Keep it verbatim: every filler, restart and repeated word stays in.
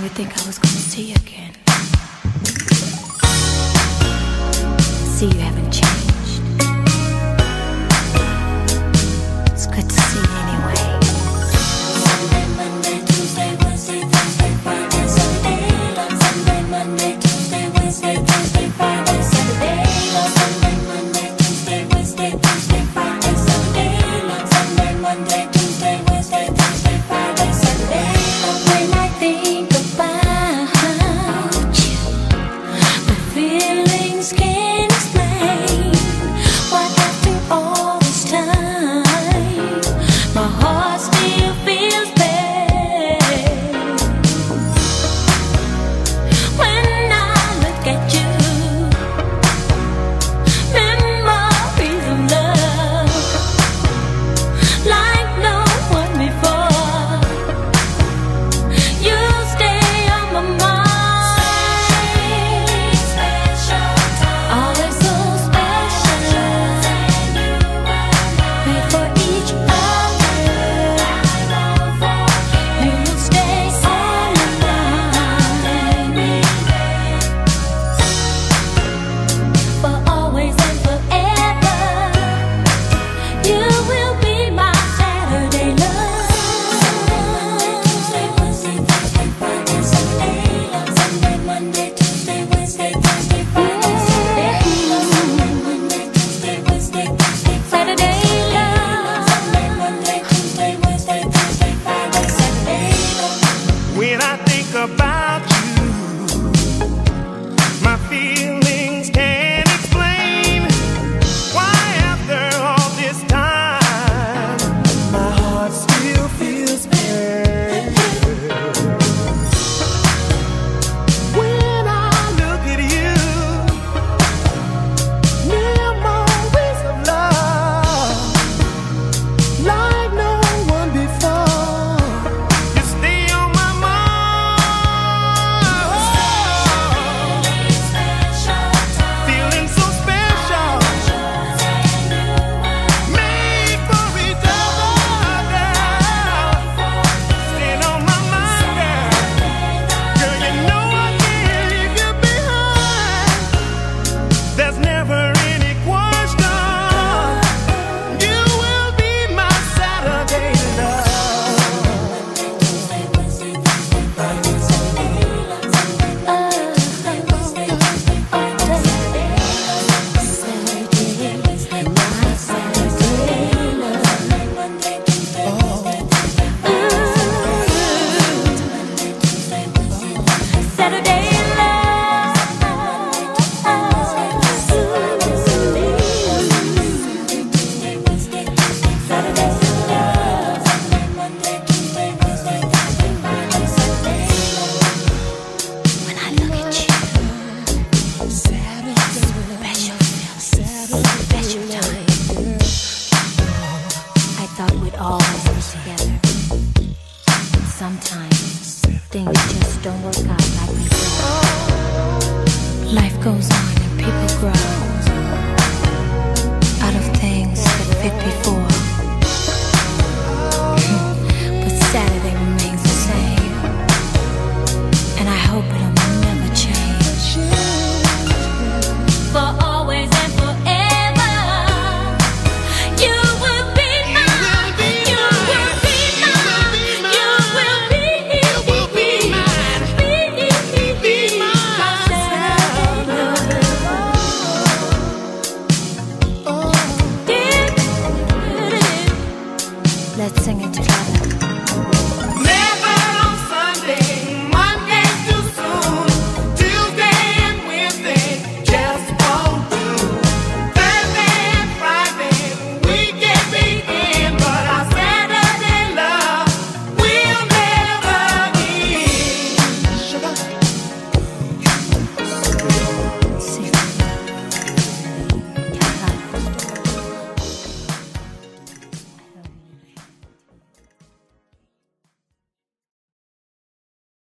think I was gonna see you again. See, you haven't changed. It's good to see you anyway. Sunday, Monday, Tuesday, Wednesday, Thursday, Friday, Saturday. Love Sunday, Monday, Tuesday, Wednesday, Thursday, Friday, Saturday. Love Sunday, Monday, Tuesday, Wednesday, Thursday, Friday, Saturday. Love Sunday, Monday, Tuesday, Wednesday, Thursday, Friday, Saturday. When I think about you, my feelings can't explain why after all this time my heart still feels pain. When I look at you, memories of love like no one before. You stay on my mind, always so special. Wait for each other, you will stay on my mind for always and forever. You will be my Saturday love. Sunday, Monday, Tuesday, Wednesday, Thursday, Friday, Saturday. Love Sunday, Monday, Tuesday, Wednesday, Thursday, Friday, Saturday. Love Sunday, Monday, Tuesday, Wednesday, Thursday, Saturday. Love Sunday, Monday, Tuesday, Wednesday, Thursday, Friday, Saturday. When I think about you, my feelings can't explain why after all this time my heart still feels pain. When I look at you, memories of love like no one before. You stay on my mind, feeling so special, made for each other, girl. Staying on my mind, girl. Girl, you know I can't leave you behind. There's never any question. You will be my Saturday love. Saturday love. When I look at you, special feels, special time. I thought we'd always be together. Sometimes things just don't work out like we thought. Life goes on and people grow out of things that fit before.